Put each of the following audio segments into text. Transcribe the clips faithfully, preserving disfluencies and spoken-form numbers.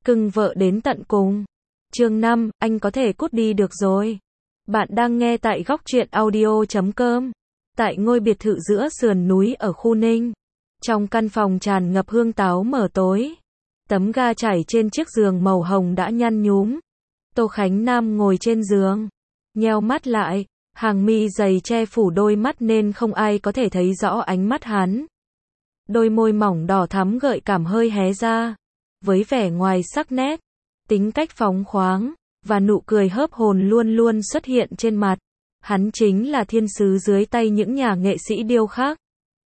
cưng vợ đến tận cùng. Chương năm, anh có thể cút đi được rồi. Bạn đang nghe tại góc truyện audio chấm com. Tại ngôi biệt thự giữa sườn núi ở khu Ninh. Trong căn phòng tràn ngập hương táo mờ tối. Tấm ga trải trên chiếc giường màu hồng đã nhăn nhúm. Tô Khánh Nam ngồi trên giường. Nheo mắt lại. Hàng mi dày che phủ đôi mắt nên không ai có thể thấy rõ ánh mắt hắn. Đôi môi mỏng đỏ thắm gợi cảm hơi hé ra. Với vẻ ngoài sắc nét, tính cách phóng khoáng, và nụ cười hớp hồn luôn luôn xuất hiện trên mặt. Hắn chính là thiên sứ dưới tay những nhà nghệ sĩ điêu khắc.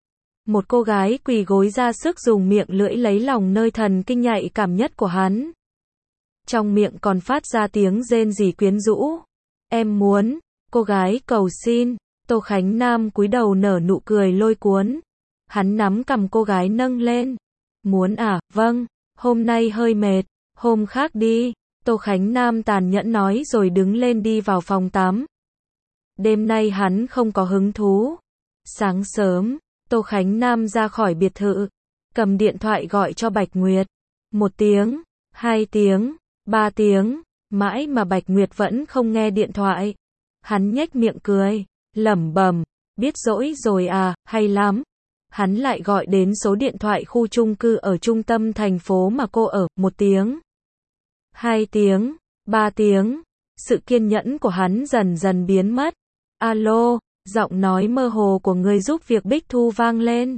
Một cô gái quỳ gối ra sức dùng miệng lưỡi lấy lòng nơi thần kinh nhạy cảm nhất của hắn. Trong miệng còn phát ra tiếng rên rỉ quyến rũ. Em muốn, cô gái cầu xin. Tô Khánh Nam cúi đầu nở nụ cười lôi cuốn. Hắn nắm cằm cô gái nâng lên. Muốn à, vâng, hôm nay hơi mệt, hôm khác đi. Tô Khánh Nam tàn nhẫn nói rồi đứng lên đi vào phòng tắm. Đêm nay hắn không có hứng thú. Sáng sớm, Tô Khánh Nam ra khỏi biệt thự, cầm điện thoại gọi cho Bạch Nguyệt. Một tiếng, hai tiếng, ba tiếng, mãi mà Bạch Nguyệt vẫn không nghe điện thoại. Hắn nhếch miệng cười, lẩm bẩm, biết dỗi rồi à, hay lắm. Hắn lại gọi đến số điện thoại khu chung cư ở trung tâm thành phố mà cô ở, một tiếng, hai tiếng, ba tiếng. Sự kiên nhẫn của hắn dần dần biến mất. Alo, giọng nói mơ hồ của người giúp việc Bích Thu vang lên.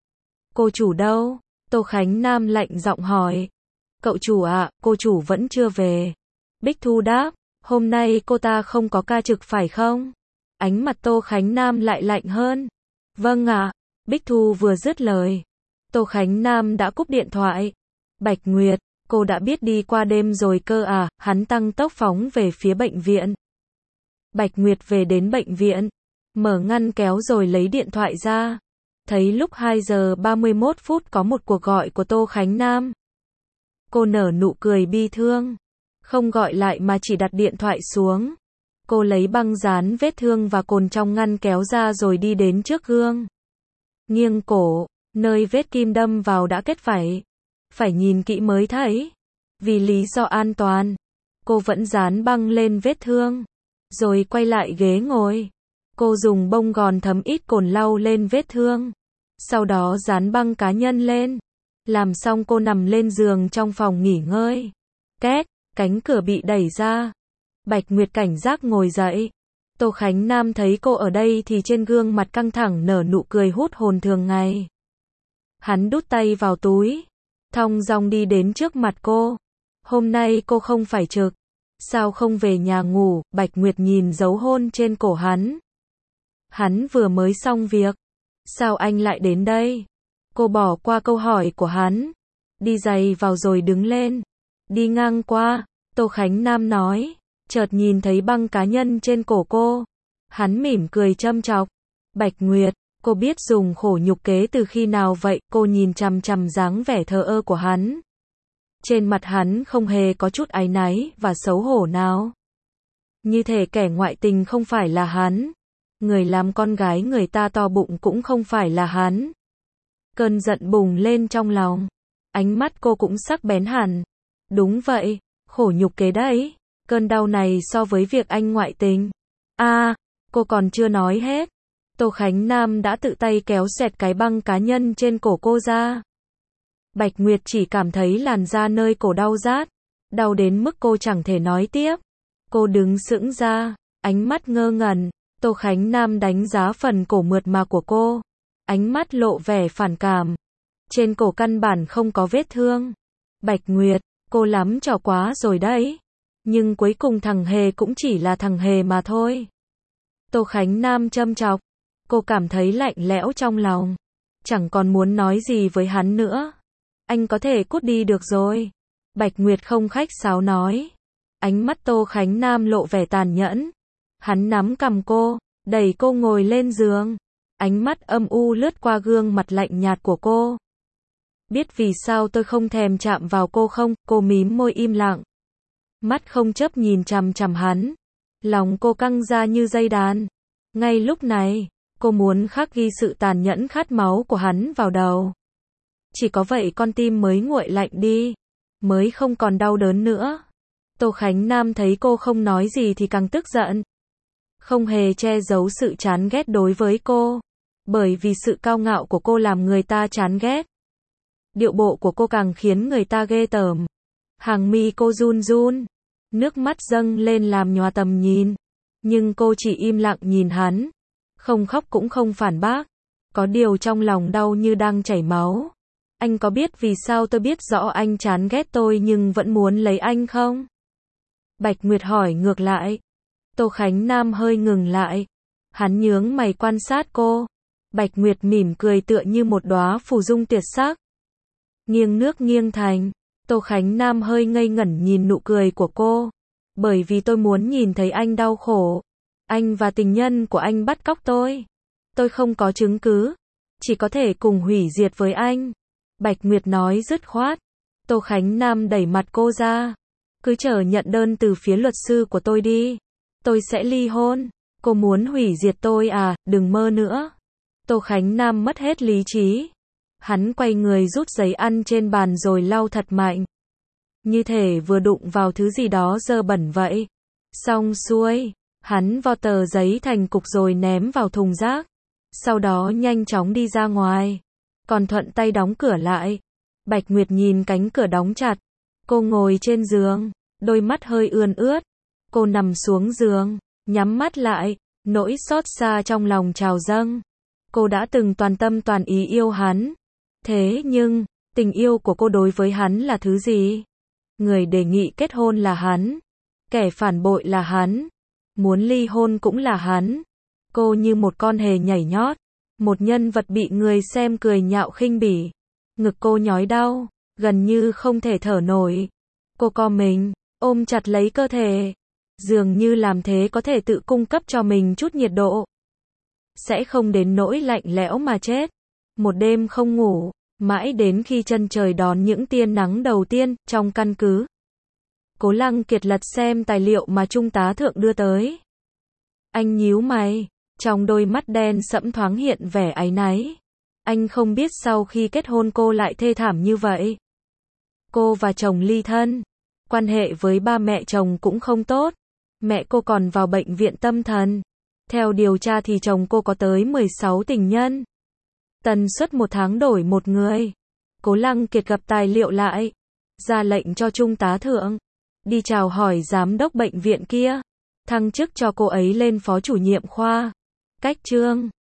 Cô chủ đâu? Tô Khánh Nam lạnh giọng hỏi. Cậu chủ ạ, à, cô chủ vẫn chưa về. Bích Thu đáp, hôm nay cô ta không có ca trực phải không? Ánh mặt Tô Khánh Nam lại lạnh hơn. Vâng ạ. À. Bích Thu vừa dứt lời, Tô Khánh Nam đã cúp điện thoại. Bạch Nguyệt, cô đã biết đi qua đêm rồi cơ à? Hắn tăng tốc phóng về phía bệnh viện. Bạch Nguyệt về đến bệnh viện, mở ngăn kéo rồi lấy điện thoại ra. Thấy lúc hai giờ ba mươi mốt phút có một cuộc gọi của Tô Khánh Nam. Cô nở nụ cười bi thương, không gọi lại mà chỉ đặt điện thoại xuống. Cô lấy băng dán vết thương và cồn trong ngăn kéo ra rồi đi đến trước gương. Nghiêng cổ, nơi vết kim đâm vào đã kết vảy. Phải nhìn kỹ mới thấy. Vì lý do an toàn, cô vẫn dán băng lên vết thương. Rồi quay lại ghế ngồi. Cô dùng bông gòn thấm ít cồn lau lên vết thương. Sau đó dán băng cá nhân lên. Làm xong cô nằm lên giường trong phòng nghỉ ngơi. Két, cánh cửa bị đẩy ra. Bạch Nguyệt cảnh giác ngồi dậy. Tô Khánh Nam thấy cô ở đây thì trên gương mặt căng thẳng nở nụ cười hút hồn thường ngày. Hắn đút tay vào túi, thong dong đi đến trước mặt cô. Hôm nay cô không phải trực. Sao không về nhà ngủ? Bạch Nguyệt nhìn dấu hôn trên cổ hắn. Hắn vừa mới xong việc. Sao anh lại đến đây? Cô bỏ qua câu hỏi của hắn. Đi giày vào rồi đứng lên. Đi ngang qua, Tô Khánh Nam nói. Chợt nhìn thấy băng cá nhân trên cổ cô. Hắn mỉm cười châm chọc. Bạch Nguyệt, cô biết dùng khổ nhục kế từ khi nào vậy? Cô nhìn chằm chằm dáng vẻ thờ ơ của hắn. Trên mặt hắn không hề có chút áy náy và xấu hổ nào. Như thể kẻ ngoại tình không phải là hắn. Người làm con gái người ta to bụng cũng không phải là hắn. Cơn giận bùng lên trong lòng. Ánh mắt cô cũng sắc bén hẳn. Đúng vậy, khổ nhục kế đấy. Cơn đau này so với việc anh ngoại tình. A, à, cô còn chưa nói hết. Tô Khánh Nam đã tự tay kéo xẹt cái băng cá nhân trên cổ cô ra. Bạch Nguyệt chỉ cảm thấy làn da nơi cổ đau rát. Đau đến mức cô chẳng thể nói tiếp. Cô đứng sững ra, ánh mắt ngơ ngẩn. Tô Khánh Nam đánh giá phần cổ mượt mà của cô. Ánh mắt lộ vẻ phản cảm. Trên cổ căn bản không có vết thương. Bạch Nguyệt, cô lắm trò quá rồi đấy. Nhưng cuối cùng thằng Hề cũng chỉ là thằng Hề mà thôi. Tô Khánh Nam châm chọc. Cô cảm thấy lạnh lẽo trong lòng. Chẳng còn muốn nói gì với hắn nữa. Anh có thể cút đi được rồi. Bạch Nguyệt không khách sáo nói. Ánh mắt Tô Khánh Nam lộ vẻ tàn nhẫn. Hắn nắm cằm cô, đẩy cô ngồi lên giường. Ánh mắt âm u lướt qua gương mặt lạnh nhạt của cô. Biết vì sao tôi không thèm chạm vào cô không? Cô mím môi im lặng. Mắt không chấp nhìn chằm chằm hắn. Lòng cô căng ra như dây đàn. Ngay lúc này, cô muốn khắc ghi sự tàn nhẫn khát máu của hắn vào đầu. Chỉ có vậy con tim mới nguội lạnh đi. mới không còn đau đớn nữa. Tô Khánh Nam thấy cô không nói gì thì càng tức giận. Không hề che giấu sự chán ghét đối với cô. Bởi vì sự cao ngạo của cô làm người ta chán ghét. Điệu bộ của cô càng khiến người ta ghê tởm. Hàng mi cô run run. Nước mắt dâng lên làm nhòa tầm nhìn. Nhưng cô chỉ im lặng nhìn hắn. Không khóc cũng không phản bác. Có điều trong lòng đau như đang chảy máu. Anh có biết vì sao tôi biết rõ anh chán ghét tôi nhưng vẫn muốn lấy anh không? Bạch Nguyệt hỏi ngược lại. Tô Khánh Nam hơi ngừng lại. Hắn nhướng mày quan sát cô. Bạch Nguyệt mỉm cười tựa như một đóa phù dung tuyệt sắc. Nghiêng nước nghiêng thành. Tô Khánh Nam hơi ngây ngẩn nhìn nụ cười của cô. Bởi vì tôi muốn nhìn thấy anh đau khổ. Anh và tình nhân của anh bắt cóc tôi. Tôi không có chứng cứ. Chỉ có thể cùng hủy diệt với anh. Bạch Nguyệt nói dứt khoát. Tô Khánh Nam đẩy mặt cô ra. Cứ chờ nhận đơn từ phía luật sư của tôi đi. Tôi sẽ ly hôn. Cô muốn hủy diệt tôi à, đừng mơ nữa. Tô Khánh Nam mất hết lý trí. Hắn quay người rút giấy ăn trên bàn rồi lau thật mạnh. Như thể vừa đụng vào thứ gì đó dơ bẩn vậy. Xong xuôi, hắn vo tờ giấy thành cục rồi ném vào thùng rác. Sau đó nhanh chóng đi ra ngoài. Còn thuận tay đóng cửa lại. Bạch Nguyệt nhìn cánh cửa đóng chặt. Cô ngồi trên giường, đôi mắt hơi ươn ướt. Cô nằm xuống giường, nhắm mắt lại, nỗi xót xa trong lòng trào dâng. Cô đã từng toàn tâm toàn ý yêu hắn. Thế nhưng, tình yêu của cô đối với hắn là thứ gì? Người đề nghị kết hôn là hắn. Kẻ phản bội là hắn. Muốn ly hôn cũng là hắn. Cô như một con hề nhảy nhót. Một nhân vật bị người xem cười nhạo khinh bỉ. Ngực cô nhói đau, gần như không thể thở nổi. Cô co mình, ôm chặt lấy cơ thể. Dường như làm thế có thể tự cung cấp cho mình chút nhiệt độ. Sẽ không đến nỗi lạnh lẽo mà chết. Một đêm không ngủ, mãi đến khi chân trời đón những tia nắng đầu tiên, trong căn cứ. Cố Lăng Kiệt lật xem tài liệu mà Trung tá Thượng đưa tới. Anh nhíu mày, trong đôi mắt đen sẫm thoáng hiện vẻ áy náy. Anh không biết sau khi kết hôn cô lại thê thảm như vậy. Cô và chồng ly thân. Quan hệ với ba mẹ chồng cũng không tốt. Mẹ cô còn vào bệnh viện tâm thần. Theo điều tra thì chồng cô có tới mười sáu tình nhân. Tần suất một tháng đổi một người. Cố Lăng Kiệt gặp tài liệu lại. Ra lệnh cho Trung tá Thượng. Đi chào hỏi giám đốc bệnh viện kia. Thăng chức cho cô ấy lên phó chủ nhiệm khoa. Cách chương